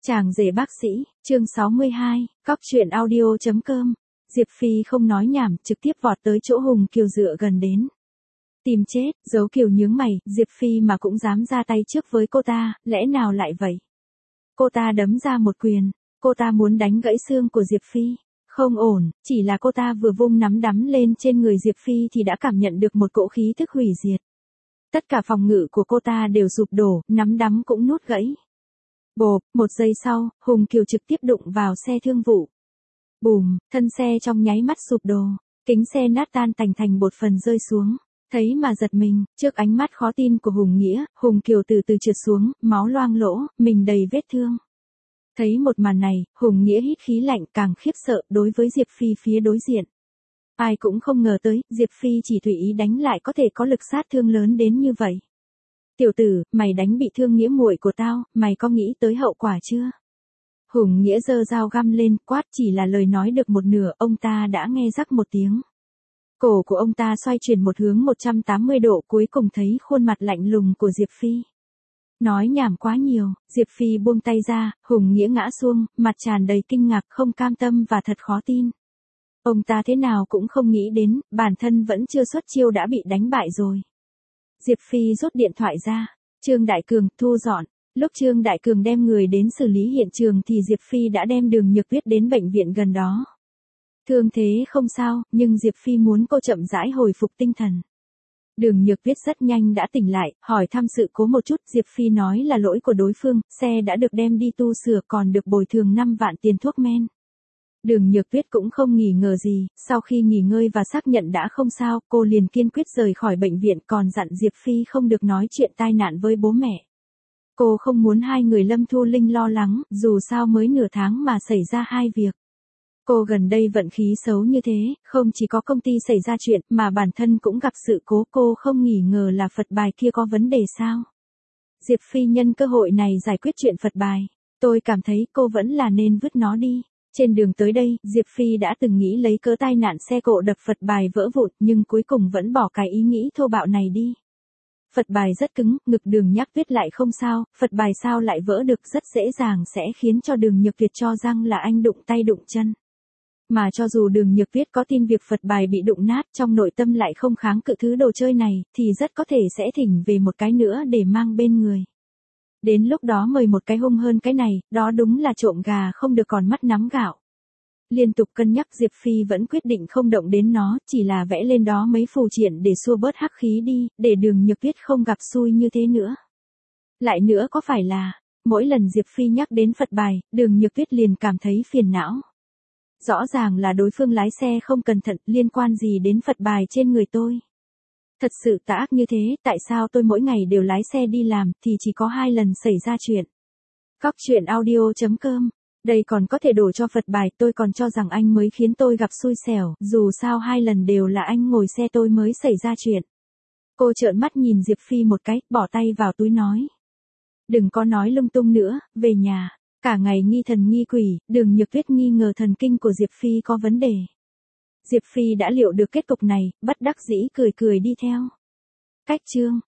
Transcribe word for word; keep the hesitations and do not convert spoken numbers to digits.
Chàng rể bác sĩ, chương sáu mươi hai, cóc truyện audio chấm com. Diệp Phi không nói nhảm, trực tiếp vọt tới chỗ Hùng Kiều dựa gần đến. Tìm chết, Dấu Kiều nhướng mày, Diệp Phi mà cũng dám ra tay trước với cô ta, lẽ nào lại vậy? Cô ta đấm ra một quyền, cô ta muốn đánh gãy xương của Diệp Phi. Không ổn, chỉ là cô ta vừa vung nắm đấm lên trên người Diệp Phi thì đã cảm nhận được một cỗ khí thức hủy diệt. Tất cả phòng ngự của cô ta đều sụp đổ, nắm đấm cũng nuốt gãy. Bộp, một giây sau, Hùng Kiều trực tiếp đụng vào xe thương vụ. Bùm, thân xe trong nháy mắt sụp đổ, kính xe nát tan tành thành bột phần rơi xuống. Thấy mà giật mình, trước ánh mắt khó tin của Hùng Nghĩa, Hùng Kiều từ từ trượt xuống, máu loang lỗ, mình đầy vết thương. Thấy một màn này, Hùng Nghĩa hít khí lạnh càng khiếp sợ đối với Diệp Phi phía đối diện. Ai cũng không ngờ tới, Diệp Phi chỉ tùy ý đánh lại có thể có lực sát thương lớn đến như vậy. Tiểu tử, mày đánh bị thương Nghĩa muội của tao, mày có nghĩ tới hậu quả chưa? Hùng Nghĩa giơ dao găm lên, quát, chỉ là lời nói được một nửa, ông ta đã nghe rắc một tiếng. Cổ của ông ta xoay chuyển một hướng một trăm tám mươi độ, cuối cùng thấy khuôn mặt lạnh lùng của Diệp Phi. Nói nhảm quá nhiều, Diệp Phi buông tay ra, Hùng Nghĩa ngã xuống, mặt tràn đầy kinh ngạc, không cam tâm và thật khó tin. Ông ta thế nào cũng không nghĩ đến, bản thân vẫn chưa xuất chiêu đã bị đánh bại rồi. Diệp Phi rút điện thoại ra, Trương Đại Cường, thu dọn. Lúc Trương Đại Cường đem người đến xử lý hiện trường thì Diệp Phi đã đem Đường Nhược Tuyết đến bệnh viện gần đó. Thương thế không sao, nhưng Diệp Phi muốn cô chậm rãi hồi phục tinh thần. Đường Nhược Tuyết rất nhanh đã tỉnh lại, hỏi thăm sự cố một chút, Diệp Phi nói là lỗi của đối phương, xe đã được đem đi tu sửa còn được bồi thường năm vạn tiền thuốc men. Đường Nhược Tuyết cũng không nghỉ ngờ gì, sau khi nghỉ ngơi và xác nhận đã không sao, cô liền kiên quyết rời khỏi bệnh viện, còn dặn Diệp Phi không được nói chuyện tai nạn với bố mẹ. Cô không muốn hai người Lâm Thu Linh lo lắng, dù sao mới nửa tháng mà xảy ra hai việc. Cô gần đây vận khí xấu như thế, không chỉ có công ty xảy ra chuyện mà bản thân cũng gặp sự cố, cô không nghỉ ngờ là Phật bài kia có vấn đề sao. Diệp Phi nhân cơ hội này giải quyết chuyện Phật bài. Tôi cảm thấy cô vẫn là nên vứt nó đi. Trên đường tới đây, Diệp Phi đã từng nghĩ lấy cớ tai nạn xe cộ đập Phật bài vỡ vụn, nhưng cuối cùng vẫn bỏ cái ý nghĩ thô bạo này đi. Phật bài rất cứng, ngực Đường Nhắc Tuyết lại không sao, Phật bài sao lại vỡ được, rất dễ dàng sẽ khiến cho Đường Nhược Tuyết cho rằng là anh đụng tay đụng chân. Mà cho dù Đường Nhược Tuyết có tin việc Phật bài bị đụng nát, trong nội tâm lại không kháng cự thứ đồ chơi này, thì rất có thể sẽ thỉnh về một cái nữa để mang bên người. Đến lúc đó mời một cái hung hơn cái này, đó đúng là trộm gà không được còn mắt nắm gạo. Liên tục cân nhắc, Diệp Phi vẫn quyết định không động đến nó, chỉ là vẽ lên đó mấy phù triện để xua bớt hắc khí đi, để Đường Nhược Tuyết không gặp xui như thế nữa. Lại nữa có phải là, mỗi lần Diệp Phi nhắc đến Phật bài, Đường Nhược Tuyết liền cảm thấy phiền não. Rõ ràng là đối phương lái xe không cẩn thận, liên quan gì đến Phật bài trên người tôi. Thật sự tà ác như thế, tại sao tôi mỗi ngày đều lái xe đi làm, thì chỉ có hai lần xảy ra chuyện. Cóc truyện audio chấm com. Đây còn có thể đổ cho Phật bài, tôi còn cho rằng anh mới khiến tôi gặp xui xẻo, dù sao hai lần đều là anh ngồi xe tôi mới xảy ra chuyện. Cô trợn mắt nhìn Diệp Phi một cái, bỏ tay vào túi nói. Đừng có nói lung tung nữa, về nhà. Cả ngày nghi thần nghi quỷ, Đường Nhược Tuyết nghi ngờ thần kinh của Diệp Phi có vấn đề. Diệp Phi đã liệu được kết cục này, bất đắc dĩ cười cười đi theo. Cách chương.